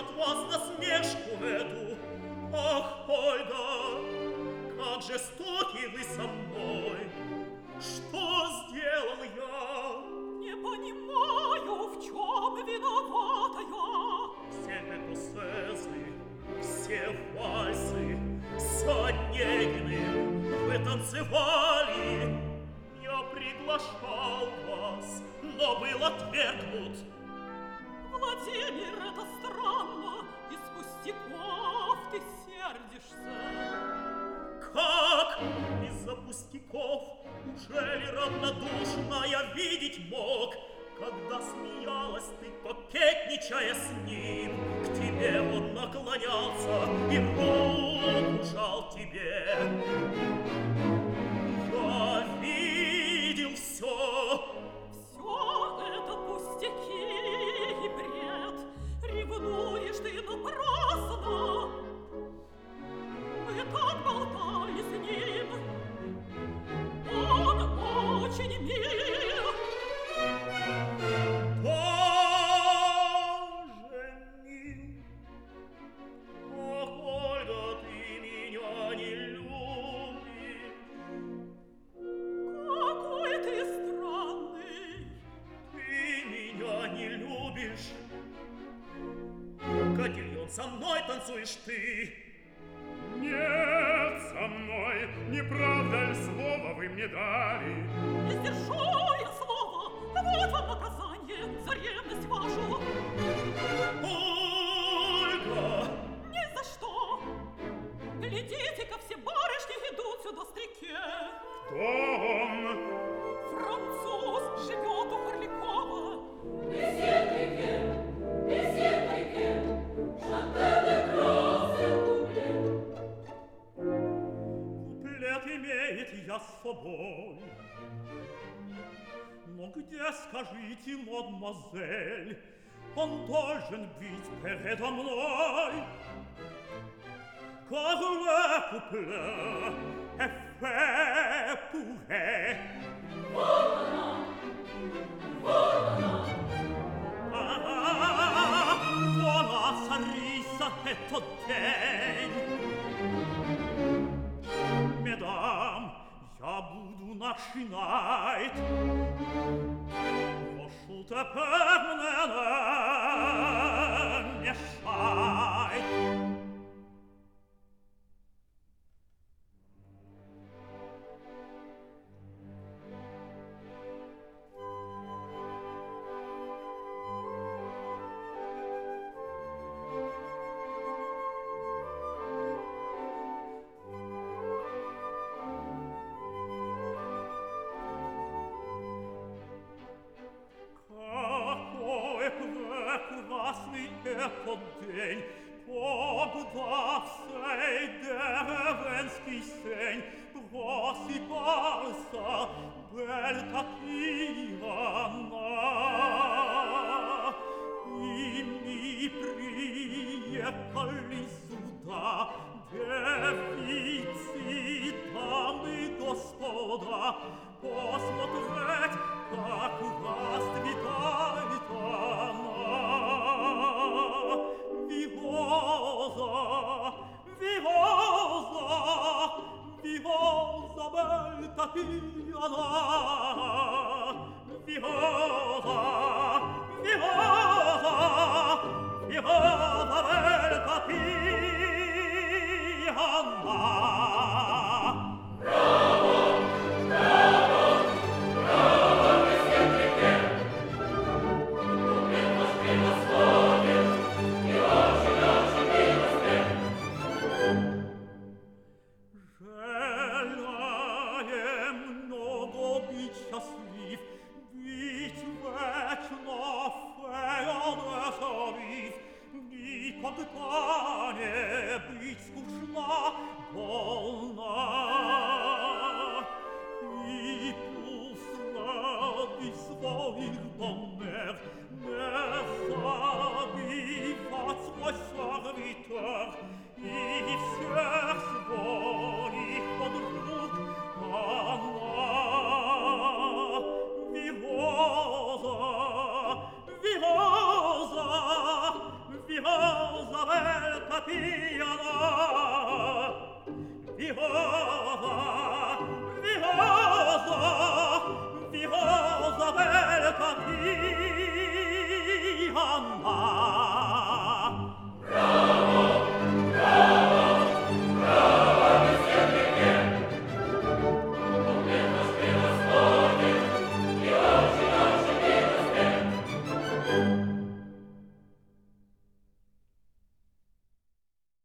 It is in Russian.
от вас насмешку эту. Ах, Ольга, как жестоки вы со мной! Что сделал я? Не понимаю, в чем виновата я. Все экосцены, все вальсы с Онегиным вы танцевали. Я приглашал вас, но был отвергнут. Владимир, это странно, из пустяков ты сердишься. Как из-за пустяков? Ужели равнодушно я видеть мог, когда смеялась ты, кокетничая с ним? К тебе он наклонялся и руку жал тебе. Я видел все. Все это пустяки и бред. Ревнуешь ты напрасно. Мы так болтали с ним. Он очень мил. Тоже мил. Ах, Ольга, ты меня не любишь. Какой ты странный. Ты меня не любишь. Котильон, со мной танцуешь ты. Нет, со мной, не правда ли слово вы мне дали? Не сдержу я слова. Вот вам наказание за ревность вашу. Ольга! Ни за что. Глядите-ка, все барышни идут сюда с реке. Кто он? Француз живет у Харлякова. Куплет имеет я с собой. Но где, скажите, мадемуазель, он должен быть передо мной? Car le couplet est fait pour elle. Buona sarissa e тотдень. Mesdames, я буду начинать. Прошу теперь мне не мешать. Прекрасный этот день, когда всей деревенский сень просыпался, бель Татьяна. И мы приехали сюда, девицы, дамы, господа, посмотреть, как расцветает она. Vivosa, bel Tatiana. Vivosa, bel Tatiana. Желаем много быть счастлив, быть вечно феодосовив, никогда не быть скучна, полна. И пусть ради своих домов не забивать свой сервитор и всех своих подруг она. Vivosa, vivosa, vivosa, и